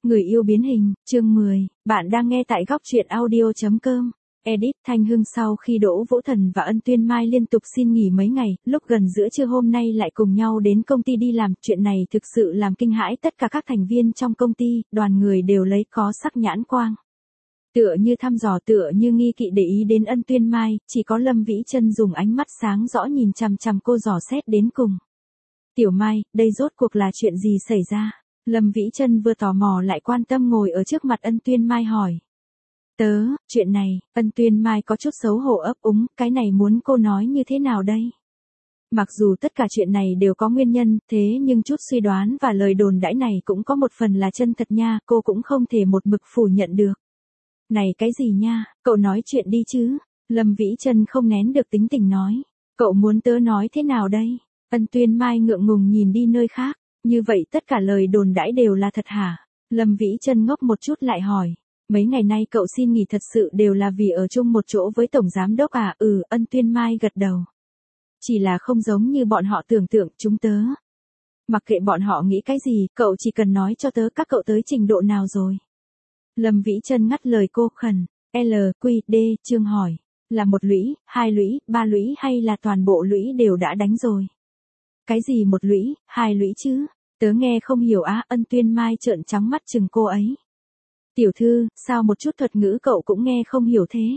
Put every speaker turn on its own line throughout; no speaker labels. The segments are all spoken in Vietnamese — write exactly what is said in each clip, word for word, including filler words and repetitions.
Người yêu biến hình, chương mười, bạn đang nghe tại góc truyện audio.com. Edit Thanh Hưng sau khi Đỗ Vũ Thần và Ân Tuyên Mai liên tục xin nghỉ mấy ngày, lúc gần giữa trưa hôm nay lại cùng nhau đến công ty đi làm. Chuyện này thực sự làm kinh hãi tất cả các thành viên trong công ty, đoàn người đều lấy có sắc nhãn quang. Tựa như thăm dò, tựa như nghi kỵ để ý đến Ân Tuyên Mai, chỉ có Lâm Vĩ Chân dùng ánh mắt sáng rõ nhìn chằm chằm cô dò xét đến cùng. Tiểu Mai, đây rốt cuộc là chuyện gì xảy ra? Lâm Vĩ Chân vừa tò mò lại quan tâm ngồi ở trước mặt Ân Tuyên Mai hỏi. Tớ, chuyện này, Ân Tuyên Mai có chút xấu hổ ấp úng, cái này muốn cô nói như thế nào đây? Mặc dù tất cả chuyện này đều có nguyên nhân, thế nhưng chút suy đoán và lời đồn đãi này cũng có một phần là chân thật nha, cô cũng không thể một mực phủ nhận được. Này cái gì nha, cậu nói chuyện đi chứ? Lâm Vĩ Chân không nén được tính tình nói. Cậu muốn tớ nói thế nào đây? Ân Tuyên Mai ngượng ngùng nhìn đi nơi khác. Như vậy tất cả lời đồn đãi đều là thật hả? Lâm Vĩ Chân ngốc một chút lại hỏi. Mấy ngày nay cậu xin nghỉ thật sự đều là vì ở chung một chỗ với Tổng Giám Đốc à? Ừ, Ân Tuyên Mai gật đầu. Chỉ là không giống như bọn họ tưởng tượng chúng tớ. Mặc kệ bọn họ nghĩ cái gì, cậu chỉ cần nói cho tớ các cậu tới trình độ nào rồi. Lâm Vĩ Chân ngắt lời cô khẩn. L, Q, D, chương hỏi. Là một lũy, hai lũy, ba lũy hay là toàn bộ lũy đều đã đánh rồi? Cái gì một lũy, hai lũy chứ? Tớ nghe không hiểu á. Ân Tuyên Mai trợn trắng mắt chừng cô ấy. Tiểu thư, sao một chút thuật ngữ cậu cũng nghe không hiểu thế?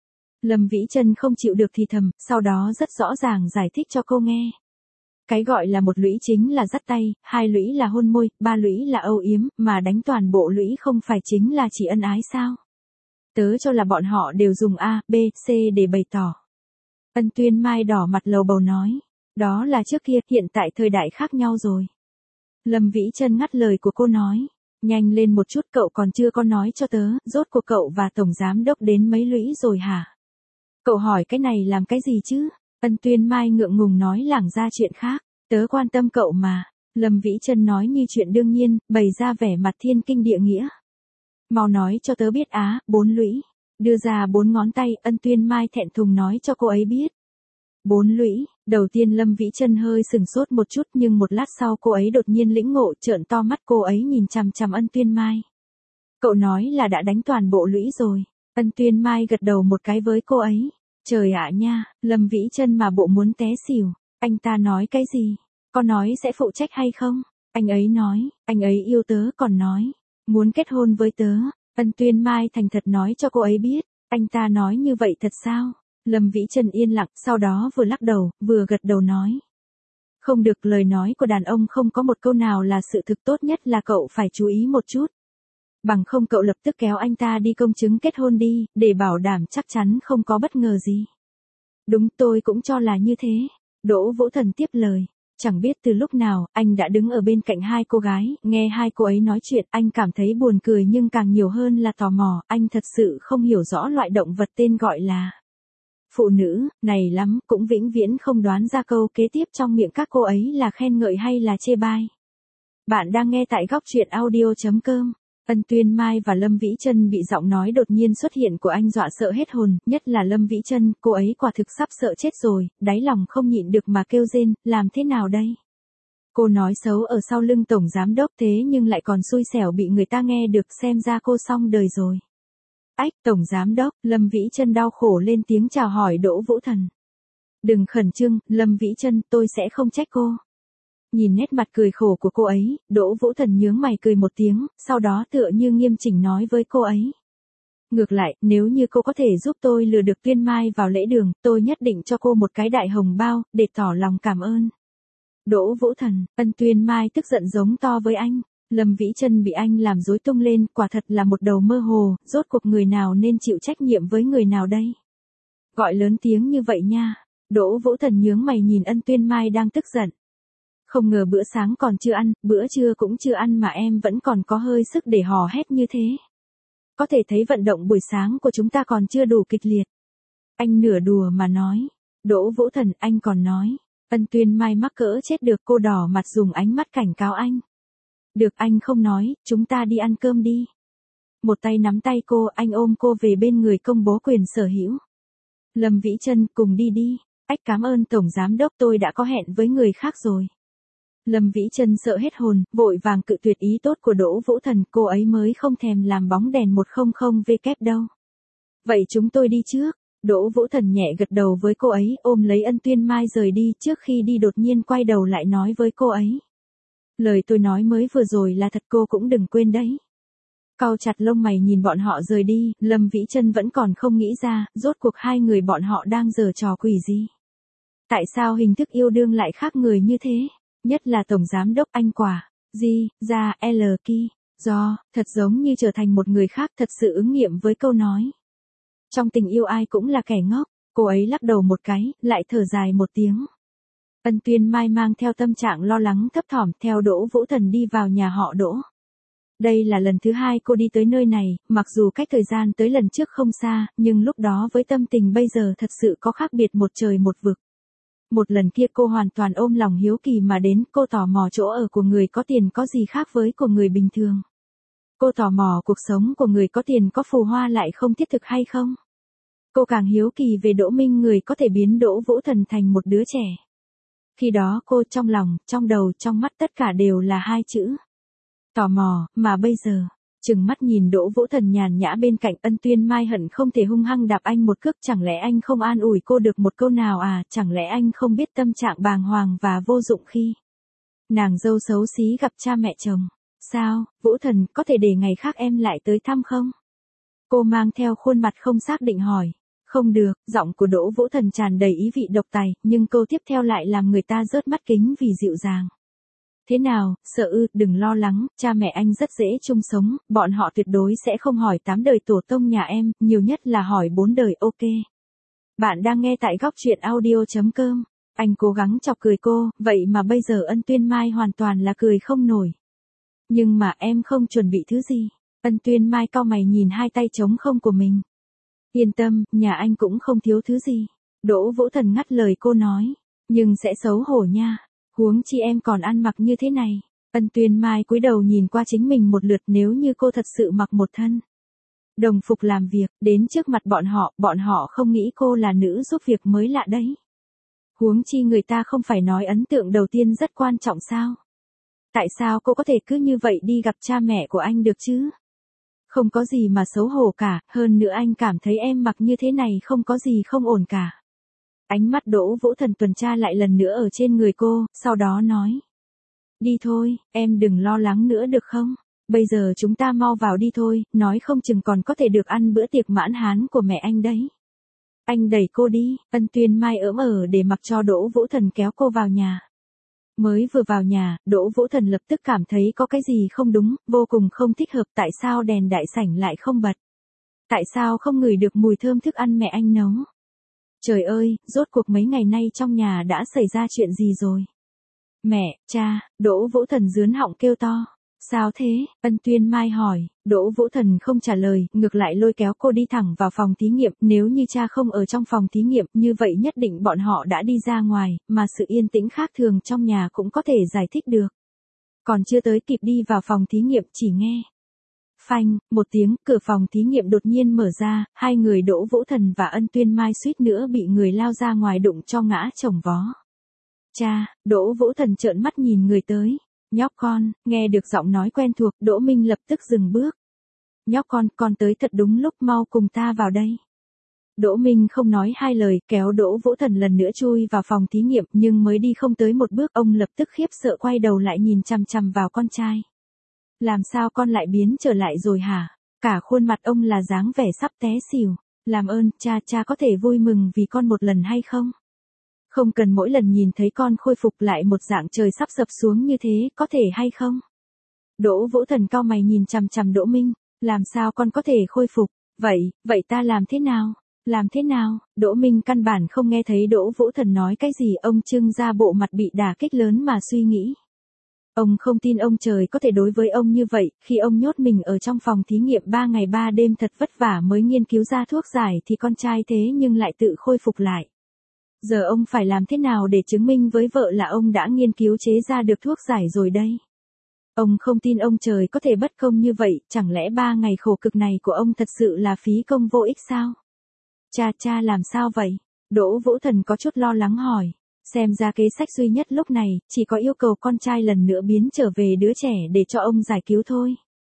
Lâm Vĩ Chân không chịu được thì thầm, sau đó rất rõ ràng giải thích cho cô nghe. Cái gọi là một lũy chính là dắt tay, hai lũy là hôn môi, ba lũy là âu yếm, mà đánh toàn bộ lũy không phải chính là chỉ ân ái sao? Tớ cho là bọn họ đều dùng A, B, C để bày tỏ. Ân Tuyên Mai đỏ mặt lầu bầu nói. Đó là trước kia, hiện tại thời đại khác nhau rồi. Lâm Vĩ Chân ngắt lời của cô nói. Nhanh lên một chút, cậu còn chưa có nói cho tớ, rốt cuộc cậu và Tổng Giám Đốc đến mấy lũy rồi hả? Cậu hỏi cái này làm cái gì chứ? Ân Tuyên Mai ngượng ngùng nói lảng ra chuyện khác. Tớ quan tâm cậu mà. Lâm Vĩ Chân nói như chuyện đương nhiên, bày ra vẻ mặt thiên kinh địa nghĩa. Mau nói cho tớ biết á, bốn lũy. Đưa ra bốn ngón tay, Ân Tuyên Mai thẹn thùng nói cho cô ấy biết. Bốn lũy, đầu tiên Lâm Vĩ Chân hơi sừng sốt một chút nhưng một lát sau cô ấy đột nhiên lĩnh ngộ, trợn to mắt cô ấy nhìn chằm chằm Ân Tuyên Mai. Cậu nói là đã đánh toàn bộ lũy rồi. Ân Tuyên Mai gật đầu một cái với cô ấy. Trời ạ nha, Lâm Vĩ Chân mà bộ muốn té xỉu. Anh ta nói cái gì? Có nói sẽ phụ trách hay không? Anh ấy nói, anh ấy yêu tớ còn nói. Muốn kết hôn với tớ. Ân Tuyên Mai thành thật nói cho cô ấy biết. Anh ta nói như vậy thật sao? Lâm Vĩ Chân yên lặng, sau đó vừa lắc đầu, vừa gật đầu nói. Không được, lời nói của đàn ông không có một câu nào là sự thực, tốt nhất là cậu phải chú ý một chút. Bằng không cậu lập tức kéo anh ta đi công chứng kết hôn đi, để bảo đảm chắc chắn không có bất ngờ gì. Đúng, tôi cũng cho là như thế. Đỗ Vũ Thần tiếp lời. Chẳng biết từ lúc nào, anh đã đứng ở bên cạnh hai cô gái, nghe hai cô ấy nói chuyện, anh cảm thấy buồn cười nhưng càng nhiều hơn là tò mò, anh thật sự không hiểu rõ loại động vật tên gọi là phụ nữ, này lắm, cũng vĩnh viễn không đoán ra câu kế tiếp trong miệng các cô ấy là khen ngợi hay là chê bai. Bạn đang nghe tại góc truyện audio.com. Ân Tuyên Mai và Lâm Vĩ Chân bị giọng nói đột nhiên xuất hiện của anh dọa sợ hết hồn, nhất là Lâm Vĩ Chân, cô ấy quả thực sắp sợ chết rồi, đáy lòng không nhịn được mà kêu rên, làm thế nào đây? Cô nói xấu ở sau lưng Tổng Giám Đốc thế nhưng lại còn xui xẻo bị người ta nghe được, xem ra cô xong đời rồi. Ách, Tổng Giám Đốc, Lâm Vĩ Chân đau khổ lên tiếng chào hỏi Đỗ Vũ Thần. Đừng khẩn trương, Lâm Vĩ Chân, tôi sẽ không trách cô. Nhìn nét mặt cười khổ của cô ấy, Đỗ Vũ Thần nhướng mày cười một tiếng, sau đó tựa như nghiêm chỉnh nói với cô ấy. Ngược lại, nếu như cô có thể giúp tôi lừa được Tuyên Mai vào lễ đường, tôi nhất định cho cô một cái đại hồng bao, để tỏ lòng cảm ơn. Đỗ Vũ Thần, Ân Tuyên Mai tức giận giống to với anh. Lâm Vĩ Chân bị anh làm rối tung lên, quả thật là một đầu mơ hồ, rốt cuộc người nào nên chịu trách nhiệm với người nào đây? Gọi lớn tiếng như vậy nha. Đỗ Vũ Thần nhướng mày nhìn Ân Tuyên Mai đang tức giận. Không ngờ bữa sáng còn chưa ăn, bữa trưa cũng chưa ăn mà em vẫn còn có hơi sức để hò hét như thế. Có thể thấy vận động buổi sáng của chúng ta còn chưa đủ kịch liệt. Anh nửa đùa mà nói. Đỗ Vũ Thần, anh còn nói. Ân Tuyên Mai mắc cỡ chết được, cô đỏ mặt dùng ánh mắt cảnh cáo anh. Được, anh không nói, chúng ta đi ăn cơm đi. Một tay nắm tay cô, anh ôm cô về bên người công bố quyền sở hữu. Lâm Vĩ Chân, cùng đi đi. Ách, cảm ơn Tổng Giám Đốc, tôi đã có hẹn với người khác rồi. Lâm Vĩ Chân sợ hết hồn, vội vàng cự tuyệt ý tốt của Đỗ Vũ Thần, cô ấy mới không thèm làm bóng đèn một không không W đâu. Vậy chúng tôi đi trước. Đỗ Vũ Thần nhẹ gật đầu với cô ấy, ôm lấy Ân Tuyên Mai rời đi, trước khi đi đột nhiên quay đầu lại nói với cô ấy. Lời tôi nói mới vừa rồi là thật, cô cũng đừng quên đấy. Cau chặt lông mày nhìn bọn họ rời đi, Lâm Vĩ Chân vẫn còn không nghĩ ra, rốt cuộc hai người bọn họ đang giở trò quỷ gì. Tại sao hình thức yêu đương lại khác người như thế? Nhất là Tổng Giám Đốc Anh Quả, Di, Ra, L, Ki, Do, thật giống như trở thành một người khác, thật sự ứng nghiệm với câu nói. Trong tình yêu ai cũng là kẻ ngốc, cô ấy lắc đầu một cái, lại thở dài một tiếng. Ân Tuyên Mai mang theo tâm trạng lo lắng thấp thỏm theo Đỗ Vũ Thần đi vào nhà họ Đỗ. Đây là lần thứ hai cô đi tới nơi này, mặc dù cách thời gian tới lần trước không xa, nhưng lúc đó với tâm tình bây giờ thật sự có khác biệt một trời một vực. Một lần kia cô hoàn toàn ôm lòng hiếu kỳ mà đến, cô tò mò chỗ ở của người có tiền có gì khác với của người bình thường. Cô tò mò cuộc sống của người có tiền có phù hoa lại không thiết thực hay không. Cô càng hiếu kỳ về Đỗ Minh, người có thể biến Đỗ Vũ Thần thành một đứa trẻ. Khi đó cô trong lòng, trong đầu, trong mắt tất cả đều là hai chữ. Tò mò, mà bây giờ, chừng mắt nhìn Đỗ Vũ Thần nhàn nhã bên cạnh, Ân Tuyên Mai hận không thể hung hăng đạp anh một cước, chẳng lẽ anh không an ủi cô được một câu nào à, chẳng lẽ anh không biết tâm trạng bàng hoàng và vô dụng khi nàng dâu xấu xí gặp cha mẹ chồng. Sao, Vũ Thần, có thể để ngày khác em lại tới thăm không? Cô mang theo khuôn mặt không xác định hỏi. Không được, giọng của Đỗ Vũ Thần tràn đầy ý vị độc tài, nhưng câu tiếp theo lại làm người ta rớt mắt kính vì dịu dàng. Thế nào, sợ ư, đừng lo lắng, cha mẹ anh rất dễ chung sống, bọn họ tuyệt đối sẽ không hỏi tám đời tổ tông nhà em, nhiều nhất là hỏi bốn đời, ok. Bạn đang nghe tại góc truyện audio chấm com. Anh cố gắng chọc cười cô, vậy mà bây giờ Ân Tuyên Mai hoàn toàn là cười không nổi. Nhưng mà em không chuẩn bị thứ gì. Ân Tuyên Mai cau mày nhìn hai tay trống không của mình. Yên tâm, nhà anh cũng không thiếu thứ gì. Đỗ Vũ Thần ngắt lời cô nói. Nhưng sẽ xấu hổ nha. Huống chi em còn ăn mặc như thế này. Ân Tuyên Mai cúi đầu nhìn qua chính mình một lượt, nếu như cô thật sự mặc một thân đồng phục làm việc, đến trước mặt bọn họ, bọn họ không nghĩ cô là nữ giúp việc mới lạ đấy. Huống chi người ta không phải nói ấn tượng đầu tiên rất quan trọng sao? Tại sao cô có thể cứ như vậy đi gặp cha mẹ của anh được chứ? Không có gì mà xấu hổ cả, hơn nữa anh cảm thấy em mặc như thế này không có gì không ổn cả. Ánh mắt Đỗ Vũ Thần tuần tra lại lần nữa ở trên người cô, sau đó nói. Đi thôi, em đừng lo lắng nữa được không? Bây giờ chúng ta mau vào đi thôi, nói không chừng còn có thể được ăn bữa tiệc mãn hán của mẹ anh đấy. Anh đẩy cô đi, Ân Tuyên Mai ỡm ở để mặc cho Đỗ Vũ Thần kéo cô vào nhà. Mới vừa vào nhà, Đỗ Vũ Thần lập tức cảm thấy có cái gì không đúng, vô cùng không thích hợp, tại sao đèn đại sảnh lại không bật? Tại sao không ngửi được mùi thơm thức ăn mẹ anh nấu? Trời ơi, rốt cuộc mấy ngày nay trong nhà đã xảy ra chuyện gì rồi? Mẹ, cha, Đỗ Vũ Thần dướn họng kêu to. Sao thế? Ân Tuyên Mai hỏi. Đỗ Vũ Thần không trả lời, ngược lại lôi kéo cô đi thẳng vào phòng thí nghiệm. Nếu như cha không ở trong phòng thí nghiệm, như vậy nhất định bọn họ đã đi ra ngoài, mà sự yên tĩnh khác thường trong nhà cũng có thể giải thích được. Còn chưa tới kịp đi vào phòng thí nghiệm, chỉ nghe phanh, một tiếng, cửa phòng thí nghiệm đột nhiên mở ra, hai người Đỗ Vũ Thần và Ân Tuyên Mai suýt nữa bị người lao ra ngoài đụng cho ngã chồng vó. Cha, Đỗ Vũ Thần trợn mắt nhìn người tới. Nhóc con, nghe được giọng nói quen thuộc, Đỗ Minh lập tức dừng bước. Nhóc con, con tới thật đúng lúc, mau cùng ta vào đây. Đỗ Minh không nói hai lời, kéo Đỗ Vũ Thần lần nữa chui vào phòng thí nghiệm, nhưng mới đi không tới một bước, ông lập tức khiếp sợ quay đầu lại nhìn chằm chằm vào con trai. Làm sao con lại biến trở lại rồi hả? Cả khuôn mặt ông là dáng vẻ sắp té xỉu. Làm ơn, cha, cha có thể vui mừng vì con một lần hay không? Không cần mỗi lần nhìn thấy con khôi phục lại một dạng trời sắp sập xuống như thế, có thể hay không? Đỗ Vũ Thần cau mày nhìn chằm chằm Đỗ Minh, làm sao con có thể khôi phục? Vậy, vậy ta làm thế nào? Làm thế nào? Đỗ Minh căn bản không nghe thấy Đỗ Vũ Thần nói cái gì, ông trưng ra bộ mặt bị đả kích lớn mà suy nghĩ. Ông không tin ông trời có thể đối với ông như vậy, khi ông nhốt mình ở trong phòng thí nghiệm ba ngày ba đêm thật vất vả mới nghiên cứu ra thuốc giải thì con trai thế nhưng lại tự khôi phục lại. Giờ ông phải làm thế nào để chứng minh với vợ là ông đã nghiên cứu chế ra được thuốc giải rồi đây? Ông không tin ông trời có thể bất công như vậy, chẳng lẽ ba ngày khổ cực này của ông thật sự là phí công vô ích sao? Cha cha làm sao vậy? Đỗ Vũ Thần có chút lo lắng hỏi. Xem ra kế sách duy nhất lúc này, chỉ có yêu cầu con trai lần nữa biến trở về đứa trẻ để cho ông giải cứu thôi.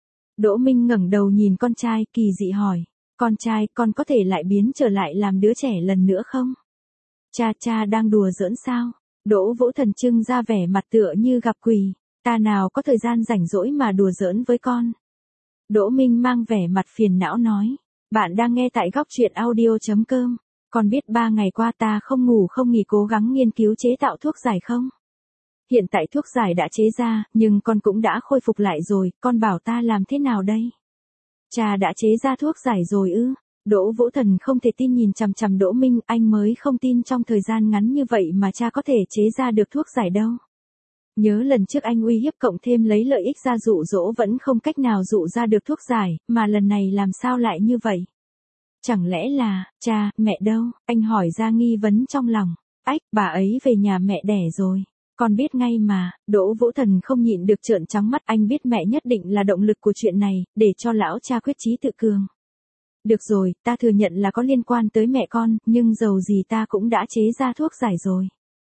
Đỗ Minh ngẩng đầu nhìn con trai, kỳ dị hỏi. Con trai, con có thể lại biến trở lại làm đứa trẻ lần nữa không? Cha cha đang đùa giỡn sao? Đỗ Vũ Thần trưng ra vẻ mặt tựa như gặp quỷ. Ta nào có thời gian rảnh rỗi mà đùa giỡn với con. Đỗ Minh mang vẻ mặt phiền não nói. Bạn đang nghe tại góc truyện audio chấm com. Con biết ba ngày qua ta không ngủ không nghỉ cố gắng nghiên cứu chế tạo thuốc giải không? Hiện tại thuốc giải đã chế ra, nhưng con cũng đã khôi phục lại rồi, con bảo ta làm thế nào đây? Cha đã chế ra thuốc giải rồi ư? Đỗ Vũ Thần không thể tin nhìn chằm chằm Đỗ Minh, anh mới không tin trong thời gian ngắn như vậy mà cha có thể chế ra được thuốc giải đâu. Nhớ lần trước anh uy hiếp cộng thêm lấy lợi ích ra dụ dỗ vẫn không cách nào dụ ra được thuốc giải, mà lần này làm sao lại như vậy? Chẳng lẽ là, cha, mẹ đâu? Anh hỏi ra nghi vấn trong lòng. Ách, bà ấy về nhà mẹ đẻ rồi. Con biết ngay mà. Đỗ Vũ Thần không nhịn được trợn trắng mắt, anh biết mẹ nhất định là động lực của chuyện này, để cho lão cha quyết chí tự cường. Được rồi, ta thừa nhận là có liên quan tới mẹ con, nhưng dầu gì ta cũng đã chế ra thuốc giải rồi.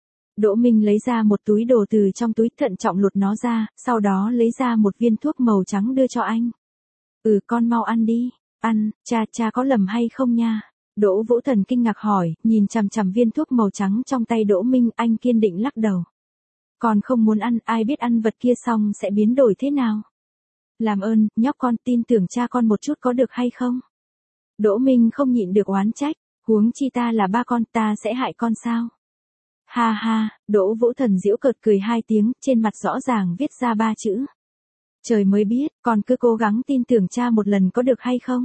Đỗ Minh lấy ra một túi đồ từ trong túi, thận trọng lột nó ra, sau đó lấy ra một viên thuốc màu trắng đưa cho anh. Ừ, con mau ăn đi. Ăn, cha cha có lầm hay không nha? Đỗ Vũ Thần kinh ngạc hỏi, nhìn chằm chằm viên thuốc màu trắng trong tay Đỗ Minh, anh kiên định lắc đầu. Con không muốn ăn, ai biết ăn vật kia xong sẽ biến đổi thế nào? Làm ơn, nhóc con tin tưởng cha con một chút có được hay không? Đỗ Minh không nhịn được oán trách, huống chi ta là ba con, ta sẽ hại con sao? Ha ha, Đỗ Vũ Thần giễu cợt cười hai tiếng, trên mặt rõ ràng viết ra ba chữ. Trời mới biết, con cứ cố gắng tin tưởng cha một lần có được hay không?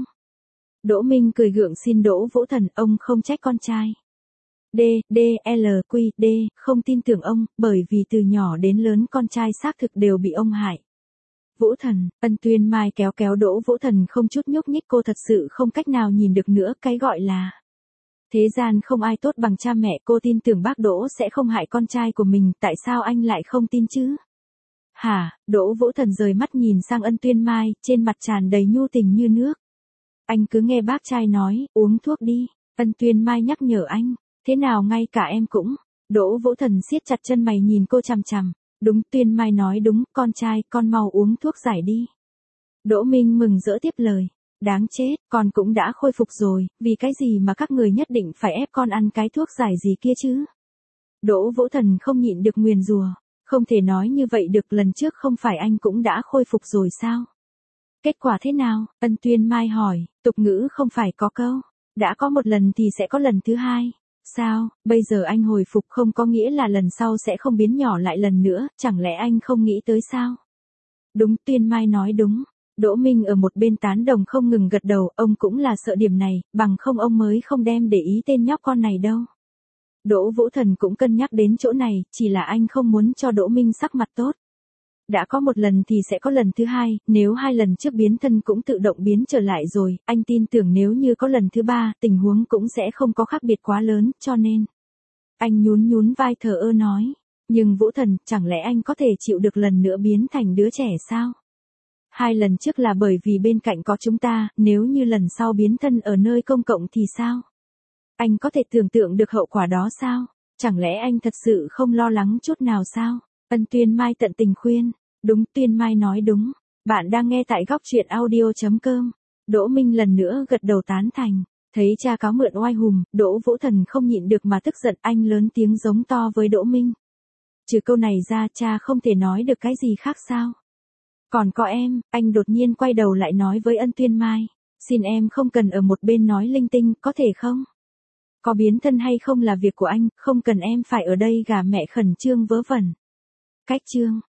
Đỗ Minh cười gượng xin Đỗ Vũ Thần, ông không trách con trai. D, D, L, Q, D, không tin tưởng ông, bởi vì từ nhỏ đến lớn con trai xác thực đều bị ông hại. Vũ Thần, Ân Tuyên Mai kéo kéo Đỗ Vũ Thần không chút nhúc nhích, cô thật sự không cách nào nhìn được nữa, cái gọi là thế gian không ai tốt bằng cha mẹ, cô tin tưởng bác Đỗ sẽ không hại con trai của mình, tại sao anh lại không tin chứ? Hả? Đỗ Vũ Thần rời mắt nhìn sang Ân Tuyên Mai, trên mặt tràn đầy nhu tình như nước. Anh cứ nghe bác trai nói, uống thuốc đi. Ân Tuyên Mai nhắc nhở anh, thế nào ngay cả em cũng. Đỗ Vũ Thần siết chặt chân mày nhìn cô chằm chằm. Đúng, Tuyên Mai nói đúng, con trai, con mau uống thuốc giải đi. Đỗ Minh mừng rỡ tiếp lời. Đáng chết, con cũng đã khôi phục rồi, vì cái gì mà các người nhất định phải ép con ăn cái thuốc giải gì kia chứ? Đỗ Vũ Thần không nhịn được nguyền rủa. Không thể nói như vậy được, lần trước không phải anh cũng đã khôi phục rồi sao? Kết quả thế nào? Ân Tuyên Mai hỏi, tục ngữ không phải có câu, đã có một lần thì sẽ có lần thứ hai. Sao, bây giờ anh hồi phục không có nghĩa là lần sau sẽ không biến nhỏ lại lần nữa, chẳng lẽ anh không nghĩ tới sao? Đúng, Tuyên Mai nói đúng. Đỗ Minh ở một bên tán đồng không ngừng gật đầu, ông cũng là sợ điểm này, bằng không ông mới không đem để ý tên nhóc con này đâu. Đỗ Vũ Thần cũng cân nhắc đến chỗ này, chỉ là anh không muốn cho Đỗ Minh sắc mặt tốt. Đã có một lần thì sẽ có lần thứ hai, nếu hai lần trước biến thân cũng tự động biến trở lại rồi, anh tin tưởng nếu như có lần thứ ba, tình huống cũng sẽ không có khác biệt quá lớn, cho nên. Anh nhún nhún vai thờ ơ nói, nhưng Vũ Thần, chẳng lẽ anh có thể chịu được lần nữa biến thành đứa trẻ sao? Hai lần trước là bởi vì bên cạnh có chúng ta, nếu như lần sau biến thân ở nơi công cộng thì sao? Anh có thể tưởng tượng được hậu quả đó sao? Chẳng lẽ anh thật sự không lo lắng chút nào sao? Ân Tuyên Mai tận tình khuyên. Đúng, Tuyên Mai nói đúng. Bạn đang nghe tại góc truyện audio chấm com. Đỗ Minh lần nữa gật đầu tán thành. Thấy cha cáo mượn oai hùm, Đỗ Vũ Thần không nhịn được mà tức giận, anh lớn tiếng giống to với Đỗ Minh. Trừ câu này ra, cha không thể nói được cái gì khác sao? Còn có em, anh đột nhiên quay đầu lại nói với Ân Tuyên Mai. Xin em không cần ở một bên nói linh tinh, có thể không? Có biến thân hay không là việc của anh, không cần em phải ở đây gà mẹ khẩn trương vớ vẩn. Cách chương.